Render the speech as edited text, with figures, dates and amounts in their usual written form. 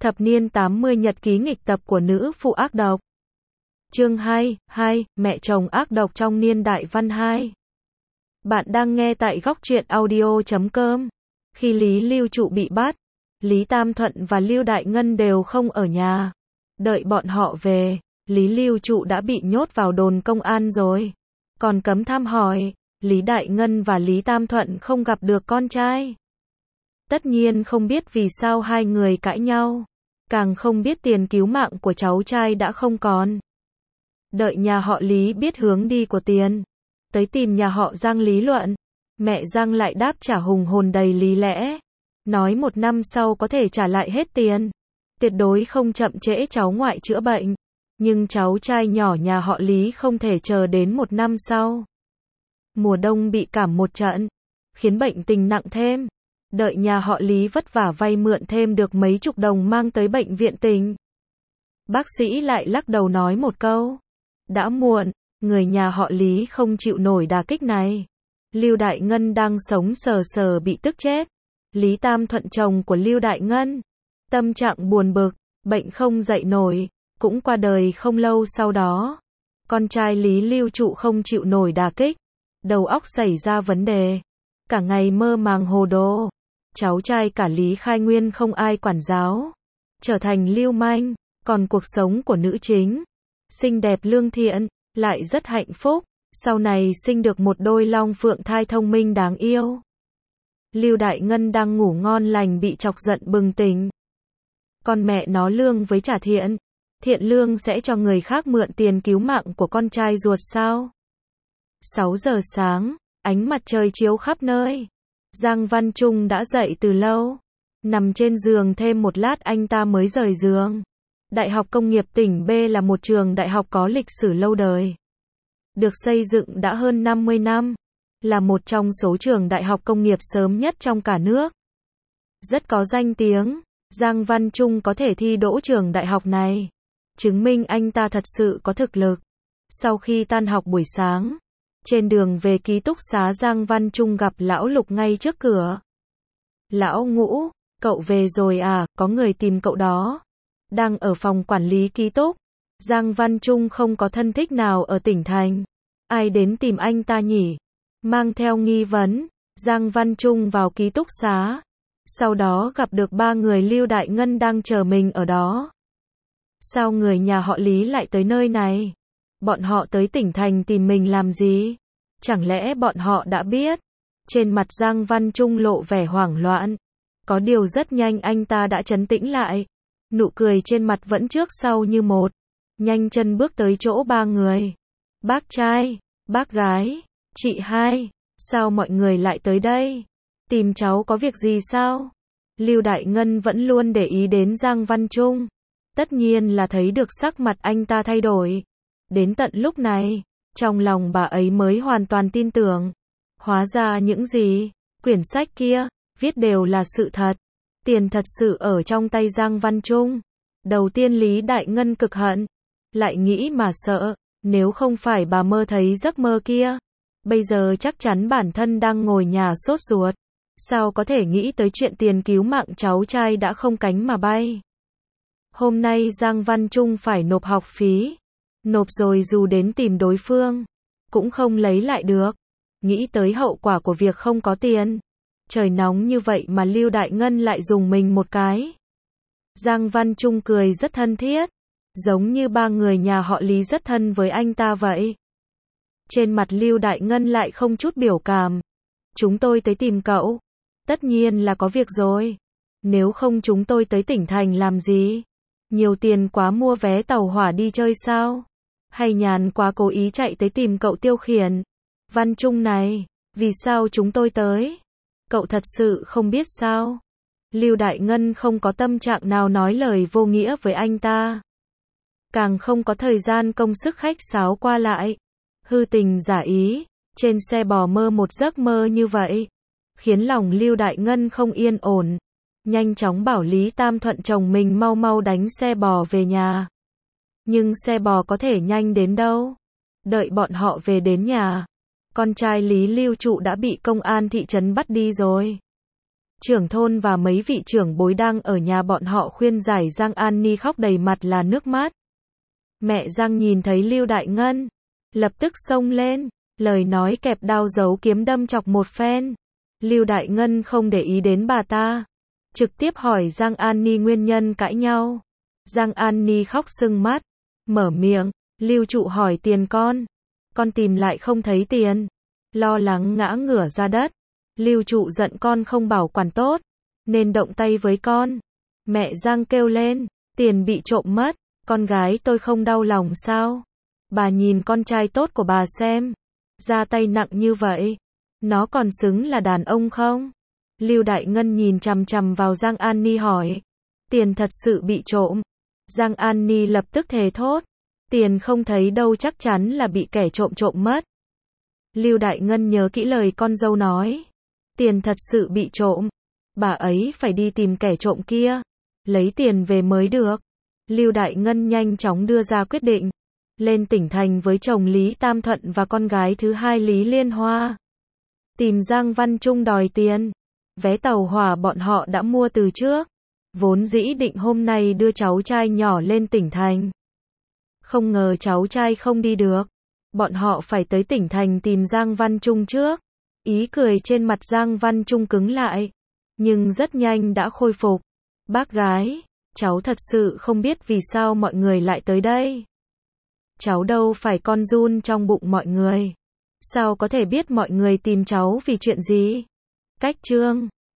Thập niên 80 nhật ký nghịch tập của nữ phụ ác độc. Chương 2, mẹ chồng ác độc trong niên đại văn 2. Bạn đang nghe tại góc truyện audio.com. Khi Lý Lưu Trụ bị bắt, Lý Tam Thuận và Lưu Đại Ngân đều không ở nhà. Đợi bọn họ về, Lý Lưu Trụ đã bị nhốt vào đồn công an rồi. Còn cấm thăm hỏi, Lý Đại Ngân và Lý Tam Thuận không gặp được con trai. Tất nhiên không biết vì sao hai người cãi nhau. Càng không biết tiền cứu mạng của cháu trai đã không còn. Đợi nhà họ Lý biết hướng đi của tiền, tới tìm nhà họ Giang lý luận. Mẹ Giang lại đáp trả hùng hồn đầy lý lẽ. Nói 1 năm sau có thể trả lại hết tiền. Tuyệt đối không chậm trễ cháu ngoại chữa bệnh. Nhưng cháu trai nhỏ nhà họ Lý không thể chờ đến 1 năm sau. Mùa đông bị cảm một trận, khiến bệnh tình nặng thêm. Đợi nhà họ Lý vất vả vay mượn thêm được mấy chục đồng mang tới bệnh viện tỉnh. Bác sĩ lại lắc đầu nói một câu. Đã muộn, người nhà họ Lý không chịu nổi đả kích này. Lưu Đại Ngân đang sống sờ sờ bị tức chết. Lý Tam Thuận chồng của Lưu Đại Ngân, tâm trạng buồn bực, bệnh không dậy nổi, cũng qua đời không lâu sau đó. Con trai Lý Lưu Trụ không chịu nổi đả kích, đầu óc xảy ra vấn đề, cả ngày mơ màng hồ đồ. Cháu trai cả Lý Khai Nguyên không ai quản giáo, trở thành lưu manh. Còn cuộc sống của nữ chính, xinh đẹp lương thiện, lại rất hạnh phúc, sau này sinh được một đôi long phượng thai thông minh đáng yêu. Lưu Đại Ngân đang ngủ ngon lành bị chọc giận bừng tỉnh. Con mẹ nó lương với trả thiện, thiện lương sẽ cho người khác mượn tiền cứu mạng của con trai ruột sao? 6 giờ sáng, ánh mặt trời chiếu khắp nơi. Giang Văn Trung đã dậy từ lâu. Nằm trên giường thêm một lát anh ta mới rời giường. Đại học Công nghiệp tỉnh B là một trường đại học có lịch sử lâu đời. Được xây dựng đã hơn 50 năm. Là một trong số trường đại học công nghiệp sớm nhất trong cả nước. Rất có danh tiếng, Giang Văn Trung có thể thi đỗ trường đại học này. Chứng minh anh ta thật sự có thực lực. Sau khi tan học buổi sáng, trên đường về ký túc xá Giang Văn Trung gặp Lão Lục ngay trước cửa. Lão Ngũ, cậu về rồi à, có người tìm cậu đó. Đang ở phòng quản lý ký túc. Giang Văn Trung không có thân thích nào ở tỉnh thành. Ai đến tìm anh ta nhỉ? Mang theo nghi vấn, Giang Văn Trung vào ký túc xá. Sau đó gặp được 3 người Lưu Đại Ngân đang chờ mình ở đó. Sao người nhà họ Lý lại tới nơi này? Bọn họ tới tỉnh thành tìm mình làm gì? Chẳng lẽ bọn họ đã biết? Trên mặt Giang Văn Trung lộ vẻ hoảng loạn. Có điều rất nhanh anh ta đã trấn tĩnh lại. Nụ cười trên mặt vẫn trước sau như một. Nhanh chân bước tới chỗ 3 người. Bác trai, bác gái, chị hai, sao mọi người lại tới đây? Tìm cháu có việc gì sao? Lưu Đại Ngân vẫn luôn để ý đến Giang Văn Trung. Tất nhiên là thấy được sắc mặt anh ta thay đổi. Đến tận lúc này, trong lòng bà ấy mới hoàn toàn tin tưởng. Hóa ra những gì, quyển sách kia, viết đều là sự thật. Tiền thật sự ở trong tay Giang Văn Trung. Đầu tiên Lý Đại Ngân cực hận. Lại nghĩ mà sợ, nếu không phải bà mơ thấy giấc mơ kia. Bây giờ chắc chắn bản thân đang ngồi nhà sốt ruột. Sao có thể nghĩ tới chuyện tiền cứu mạng cháu trai đã không cánh mà bay. Hôm nay Giang Văn Trung phải nộp học phí. Nộp rồi dù đến tìm đối phương, cũng không lấy lại được. Nghĩ tới hậu quả của việc không có tiền. Trời nóng như vậy mà Lưu Đại Ngân lại dùng mình một cái. Giang Văn Trung cười rất thân thiết. Giống như 3 người nhà họ Lý rất thân với anh ta vậy. Trên mặt Lưu Đại Ngân lại không chút biểu cảm. Chúng tôi tới tìm cậu. Tất nhiên là có việc rồi. Nếu không chúng tôi tới tỉnh thành làm gì? Nhiều tiền quá mua vé tàu hỏa đi chơi sao? Hay nhàn quá cố ý chạy tới tìm cậu tiêu khiển? Văn Trung này, vì sao chúng tôi tới? Cậu thật sự không biết sao? Lưu Đại Ngân không có tâm trạng nào nói lời vô nghĩa với anh ta. Càng không có thời gian công sức khách sáo qua lại. Hư tình giả ý, trên xe bò mơ một giấc mơ như vậy. Khiến lòng Lưu Đại Ngân không yên ổn. Nhanh chóng bảo Lý Tam Thuận chồng mình mau mau đánh xe bò về nhà. Nhưng xe bò có thể nhanh đến đâu. Đợi bọn họ về đến nhà, con trai Lý Lưu Trụ đã bị công an thị trấn bắt đi rồi. trưởng thôn và mấy vị trưởng bối đang ở nhà bọn họ khuyên giải Giang An Ni khóc đầy mặt là nước mắt. Mẹ Giang nhìn thấy Lưu Đại Ngân, lập tức xông lên, lời nói kẹp đao giấu kiếm đâm chọc một phen. Lưu Đại Ngân không để ý đến bà ta, trực tiếp hỏi Giang An Ni nguyên nhân cãi nhau. Giang An Ni khóc sưng mắt, mở miệng, Lưu trụ hỏi tiền con tìm lại không thấy tiền, lo lắng ngã ngửa ra đất. Lưu trụ giận con không bảo quản tốt, nên động tay với con. Mẹ Giang kêu lên, tiền bị trộm mất, con gái tôi không đau lòng sao? Bà nhìn con trai tốt của bà xem, ra tay nặng như vậy, nó còn xứng là đàn ông không? Lưu Đại Ngân nhìn chằm chằm vào Giang An Ni hỏi, tiền thật sự bị trộm. Giang An Ni lập tức thề thốt, tiền không thấy đâu, chắc chắn là bị kẻ trộm mất. Lưu Đại Ngân nhớ kỹ lời con dâu nói, tiền thật sự bị trộm, bà ấy phải đi tìm kẻ trộm kia, lấy tiền về mới được. Lưu Đại Ngân nhanh chóng đưa ra quyết định, lên tỉnh thành với chồng Lý Tam Thuận và con gái thứ hai Lý Liên Hoa. Tìm Giang Văn Trung đòi tiền. Vé tàu hỏa bọn họ đã mua từ trước, vốn dĩ định hôm nay đưa cháu trai nhỏ lên tỉnh thành. Không ngờ cháu trai không đi được, bọn họ phải tới tỉnh thành tìm Giang Văn Trung trước. Ý cười trên mặt Giang Văn Trung cứng lại, nhưng rất nhanh đã khôi phục. Bác gái, cháu thật sự không biết vì sao mọi người lại tới đây. Cháu đâu phải con giun trong bụng mọi người. Sao có thể biết mọi người tìm cháu vì chuyện gì? Cách chương